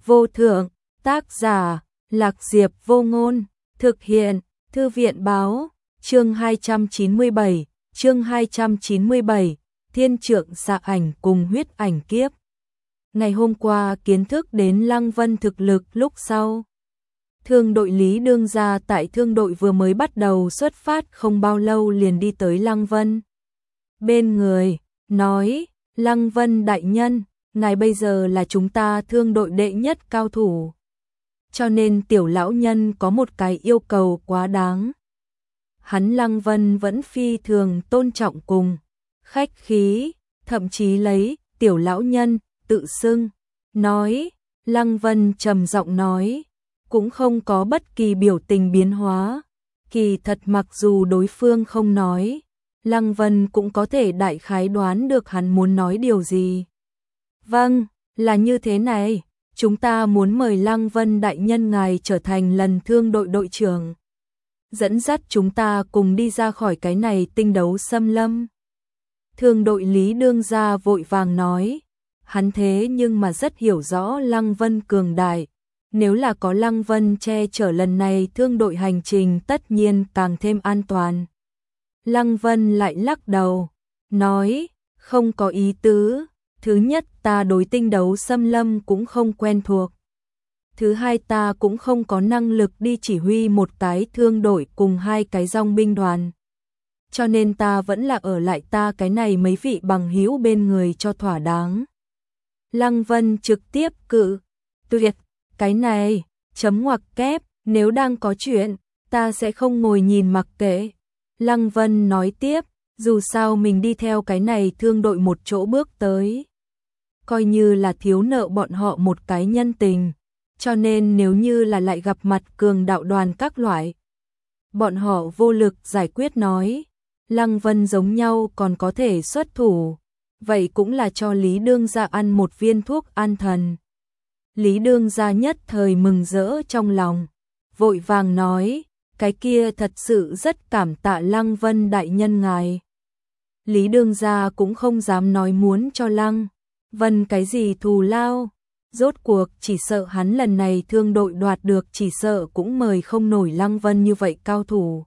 vô thượng, tác giả, Lạc Diệp Vô Ngôn, thực hiện, Thư viện báo, chương 297, Thiên Trượng Xạ Ảnh cùng Huyết Ảnh Kiếp. Ngày hôm qua kiến thức đến Lăng Vân thực lực lúc sau. Thương đội Lý Đương gia tại thương đội vừa mới bắt đầu xuất phát không bao lâu liền đi tới Lăng Vân. Bên người, nói, Lăng Vân đại nhân, ngài bây giờ là chúng ta thương đội đệ nhất cao thủ. Cho nên tiểu lão nhân có một cái yêu cầu quá đáng. Hắn Lăng Vân vẫn phi thường tôn trọng cùng, khách khí, thậm chí lấy tiểu lão nhân tự xưng, nói, Lăng Vân trầm giọng nói, cũng không có bất kỳ biểu tình biến hóa. Kỳ thật mặc dù đối phương không nói, Lăng Vân cũng có thể đại khái đoán được hắn muốn nói điều gì. Vâng, là như thế này, chúng ta muốn mời Lăng Vân đại nhân ngài trở thành lần thương đội đội trưởng. Dẫn dắt chúng ta cùng đi ra khỏi cái này tinh đấu xâm lâm. Thương đội Lý Đương gia vội vàng nói, hắn thế nhưng mà rất hiểu rõ Lăng Vân cường đại. Nếu là có Lăng Vân che chở lần này thương đội hành trình tất nhiên càng thêm an toàn. Lăng Vân lại lắc đầu, nói, không có ý tứ. Thứ nhất ta đối tinh đấu xâm lâm cũng không quen thuộc. Thứ hai ta cũng không có năng lực đi chỉ huy một cái thương đội cùng hai cái dòng binh đoàn. Cho nên ta vẫn là ở lại ta cái này mấy vị bằng hữu bên người cho thỏa đáng. Lăng Vân trực tiếp cự tuyệt, cái này, chấm ngoặc kép, nếu đang có chuyện, ta sẽ không ngồi nhìn mặc kệ. Lăng Vân nói tiếp, dù sao mình đi theo cái này thương đội một chỗ bước tới. Coi như là thiếu nợ bọn họ một cái nhân tình, cho nên nếu như là lại gặp mặt cường đạo đoàn các loại, bọn họ vô lực giải quyết nói, Lăng Vân giống nhau còn có thể xuất thủ, vậy cũng là cho Lý Đương gia ăn một viên thuốc an thần. Lý Đương gia nhất thời mừng rỡ trong lòng, vội vàng nói, cái kia thật sự rất cảm tạ Lăng Vân đại nhân ngài. Lý Đương gia cũng không dám nói muốn cho Lăng Vân cái gì thù lao, rốt cuộc chỉ sợ hắn lần này thương đội đoạt được chỉ sợ cũng mời không nổi Lăng Vân như vậy cao thủ.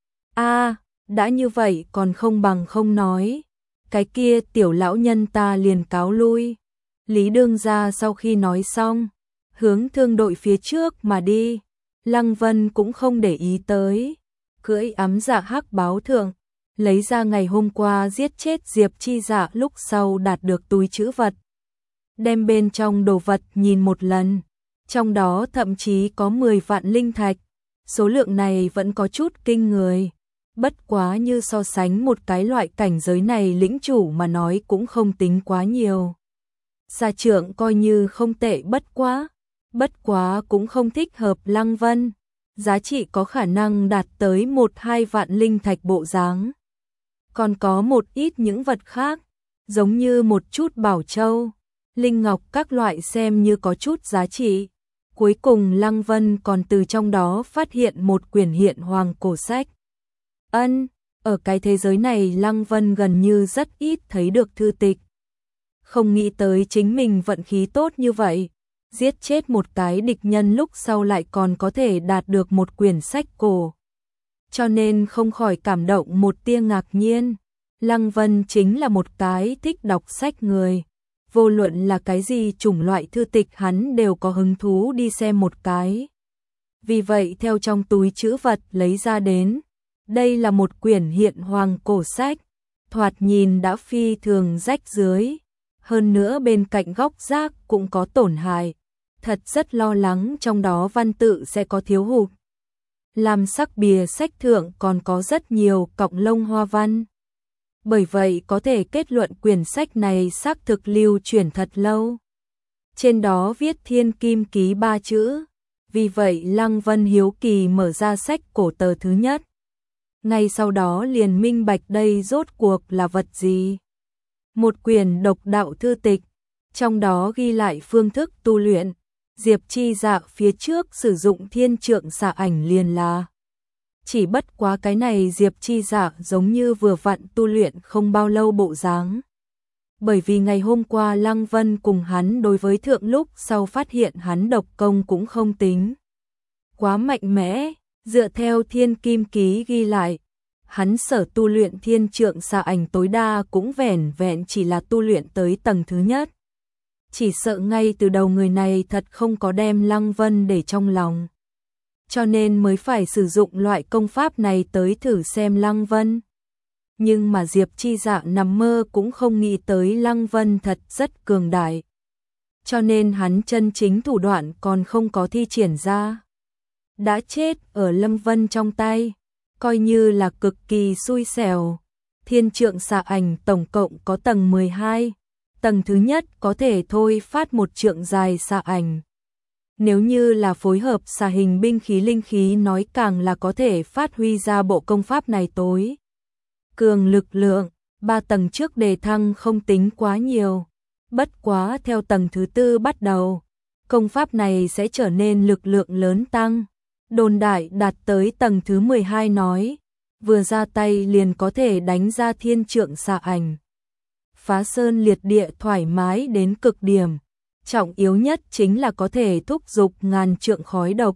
Đã như vậy còn không bằng không nói, cái kia tiểu lão nhân ta liền cáo lui. Lý Đương gia sau khi nói xong, hướng thương đội phía trước mà đi, Lăng Vân cũng không để ý tới, cưỡi ám dạ hắc báo thượng, lấy ra ngày hôm qua giết chết Diệp Chi Dạ lúc sau đạt được túi trữ vật. Đem bên trong đồ vật nhìn một lần, trong đó thậm chí có 10 vạn linh thạch, số lượng này vẫn có chút kinh người. Bất quá như so sánh một cái loại cảnh giới này lĩnh chủ mà nói cũng không tính quá nhiều. Gia trưởng coi như không tệ bất quá cũng không thích hợp Lăng Vân, giá trị có khả năng đạt tới 1-2 vạn linh thạch bộ dáng. Còn có một ít những vật khác, giống như một chút bảo châu, linh ngọc các loại xem như có chút giá trị. Cuối cùng Lăng Vân còn từ trong đó phát hiện một quyển hiện hoàng cổ sách. Ở cái thế giới này Lăng Vân gần như rất ít thấy được thư tịch. Không nghĩ tới chính mình vận khí tốt như vậy, giết chết một cái địch nhân lúc sau lại còn có thể đạt được một quyển sách cổ. Cho nên không khỏi cảm động một tia ngạc nhiên. Lăng Vân chính là một cái thích đọc sách người. Vô luận là cái gì chủng loại thư tịch hắn đều có hứng thú đi xem một cái. Vì vậy theo trong túi trữ vật lấy ra đến. Đây là một quyển hiện hoàng cổ sách. Thoạt nhìn đã phi thường rách dưới. Hơn nữa bên cạnh góc rác cũng có tổn hại. Thật rất lo lắng trong đó văn tự sẽ có thiếu hụt. Làm sắc bìa sách thượng còn có rất nhiều cọng lông hoa văn. Bởi vậy có thể kết luận quyển sách này xác thực lưu truyền thật lâu. Trên đó viết thiên kim ký 3 chữ. Vì vậy Lăng Vân hiếu kỳ mở ra sách cổ tờ thứ nhất. Ngay sau đó liền minh bạch đây rốt cuộc là vật gì. Một quyển độc đạo thư tịch, trong đó ghi lại phương thức tu luyện. Diệp Chi Dạ phía trước sử dụng thiên trượng xạ ảnh liền là. Chỉ bất quá cái này Diệp Chi Dạ giống như vừa vặn tu luyện không bao lâu bộ dáng. bởi vì ngày hôm qua Lăng Vân cùng hắn đối với thượng lúc sau phát hiện hắn độc công cũng không tính quá mạnh mẽ, dựa theo thiên kim ký ghi lại. Hắn sở tu luyện thiên trượng xạ ảnh tối đa cũng vẻn vẹn chỉ là tu luyện tới tầng thứ nhất. Chỉ sợ ngay từ đầu người này thật không có đem Lăng Vân để trong lòng. Cho nên mới phải sử dụng loại công pháp này tới thử xem Lăng Vân. Nhưng mà Diệp Chi Dạ nằm mơ cũng không nghĩ tới Lăng Vân thật rất cường đại. Cho nên hắn chân chính thủ đoạn còn không có thi triển ra. Đã chết ở Lâm Vân trong tay, coi như là cực kỳ xui xẻo. Thiên trượng xạ ảnh tổng cộng có tầng 12, tầng thứ nhất có thể thôi phát một trượng dài xạ ảnh. Nếu như là phối hợp xạ hình binh khí linh khí nói càng là có thể phát huy ra bộ công pháp này tối cường lực lượng. 3 tầng trước đề thăng không tính quá nhiều, bất quá theo tầng thứ tư bắt đầu, công pháp này sẽ trở nên lực lượng lớn tăng. Đồn đại đạt tới tầng thứ 12 nói, vừa ra tay liền có thể đánh ra thiên trượng xạ ảnh. Phá sơn liệt địa thoải mái đến cực điểm, trọng yếu nhất chính là có thể thúc giục ngàn trượng khói độc.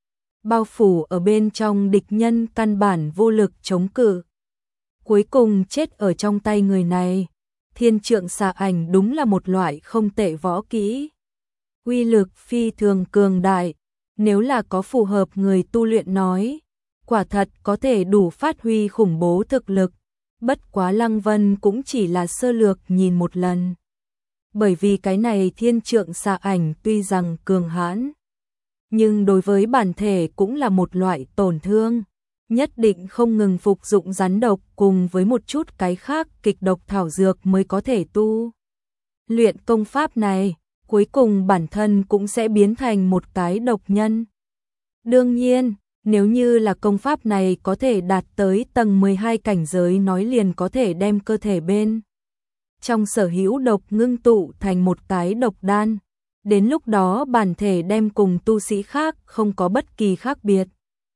Bao phủ ở bên trong địch nhân căn bản vô lực chống cự. Cuối cùng chết ở trong tay người này, thiên trượng xạ ảnh đúng là một loại không tệ võ kỹ. Uy lực phi thường cường đại. Nếu là có phù hợp người tu luyện nói, quả thật có thể đủ phát huy khủng bố thực lực. Bất quá Lăng Vân cũng chỉ là sơ lược nhìn một lần. Bởi vì cái này thiên trượng xạ ảnh tuy rằng cường hãn, nhưng đối với bản thể cũng là một loại tổn thương. Nhất định không ngừng phục dụng rắn độc cùng với một chút cái khác kịch độc thảo dược mới có thể tu luyện công pháp này. Cuối cùng bản thân cũng sẽ biến thành một cái độc nhân. Đương nhiên, nếu như là công pháp này có thể đạt tới tầng 12 cảnh giới nói liền có thể đem cơ thể bên trong sở hữu độc ngưng tụ thành một cái độc đan. Đến lúc đó bản thể đem cùng tu sĩ khác không có bất kỳ khác biệt.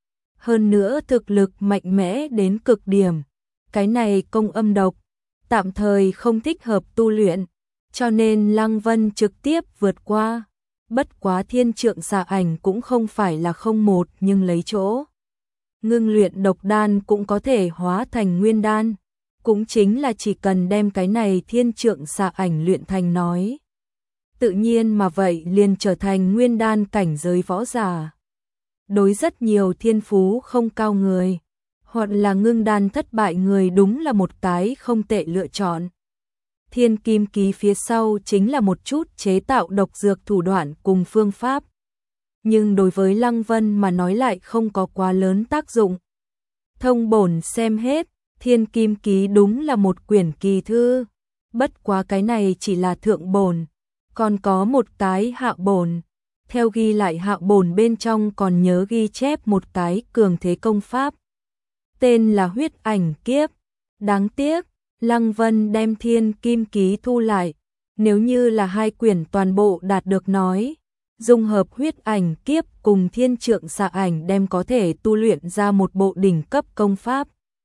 Hơn nữa thực lực mạnh mẽ đến cực điểm. Cái này công âm độc, tạm thời không thích hợp tu luyện. Cho nên Lăng Vân trực tiếp vượt qua. Bất quá thiên trượng xạ ảnh cũng không phải là không một nhưng lấy chỗ. Ngưng luyện độc đan cũng có thể hóa thành nguyên đan. Cũng chính là chỉ cần đem cái này thiên trượng xạ ảnh luyện thành nói. Tự nhiên mà vậy liền trở thành nguyên đan cảnh giới võ giả. Đối rất nhiều thiên phú không cao người, hoặc là ngưng đan thất bại người đúng là một cái không tệ lựa chọn. Thiên kim ký phía sau chính là một chút chế tạo độc dược thủ đoạn cùng phương pháp. Nhưng đối với Lăng Vân mà nói lại không có quá lớn tác dụng. Thông bổn xem hết, thiên kim ký đúng là một quyển kỳ thư. Bất quá cái này chỉ là thượng bổn, còn có một cái hạ bổn. Theo ghi lại hạ bổn bên trong còn nhớ ghi chép một cái cường thế công pháp. Tên là huyết ảnh kiếp. Đáng tiếc, Lăng Vân đem thiên kim ký thu lại. Nếu như là hai quyển toàn bộ đạt được nói, dung hợp huyết ảnh kiếp cùng thiên trượng xạ ảnh đem có thể tu luyện ra một bộ đỉnh cấp công pháp.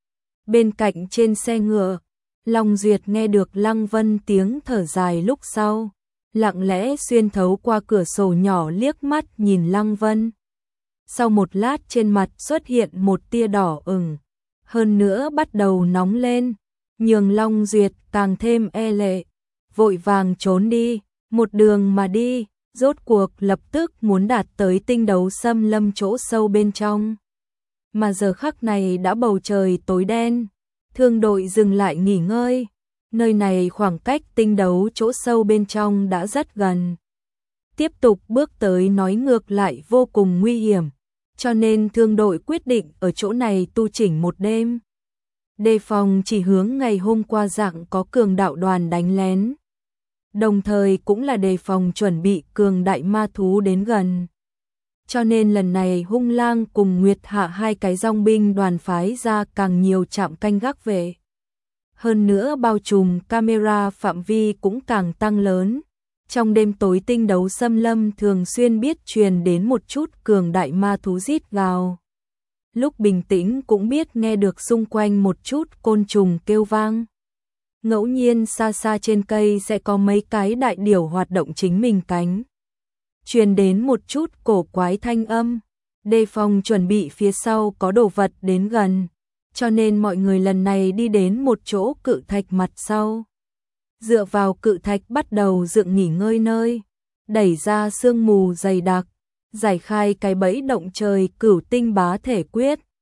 Bên cạnh trên xe ngựa, Long Duyệt nghe được Lăng Vân tiếng thở dài lúc sau, lặng lẽ xuyên thấu qua cửa sổ nhỏ liếc mắt nhìn Lăng Vân. Sau một lát trên mặt xuất hiện một tia đỏ ửng, hơn nữa bắt đầu nóng lên, nhường Long Duyệt càng thêm e lệ, vội vàng trốn đi, một đường mà đi, rốt cuộc lập tức muốn đạt tới tinh đấu xâm lâm chỗ sâu bên trong. Mà giờ khắc này đã bầu trời tối đen, thương đội dừng lại nghỉ ngơi, nơi này khoảng cách tinh đấu chỗ sâu bên trong đã rất gần. Tiếp tục bước tới nói ngược lại vô cùng nguy hiểm, cho nên thương đội quyết định ở chỗ này tu chỉnh một đêm. Đề phòng chỉ hướng ngày hôm qua dạng có cường đạo đoàn đánh lén. Đồng thời cũng là đề phòng chuẩn bị cường đại ma thú đến gần. Cho nên lần này Hung Lang cùng Nguyệt Hạ hai cái dòng binh đoàn phái ra càng nhiều trạm canh gác vệ. Hơn nữa bao trùm camera phạm vi cũng càng tăng lớn. Trong đêm tối tinh đấu xâm lâm thường xuyên biết truyền đến một chút cường đại ma thú rít gào. Lúc bình tĩnh cũng biết nghe được xung quanh một chút côn trùng kêu vang. Ngẫu nhiên xa xa trên cây sẽ có mấy cái đại điểu hoạt động chính mình cánh. Truyền đến một chút cổ quái thanh âm, đề phòng chuẩn bị phía sau có đồ vật đến gần, cho nên mọi người lần này đi đến một chỗ cự thạch mặt sau. Dựa vào cự thạch bắt đầu dựng nghỉ ngơi nơi, đẩy ra sương mù dày đặc, giải khai cái bẫy động trời Cửu Tinh Bá Thể Quyết,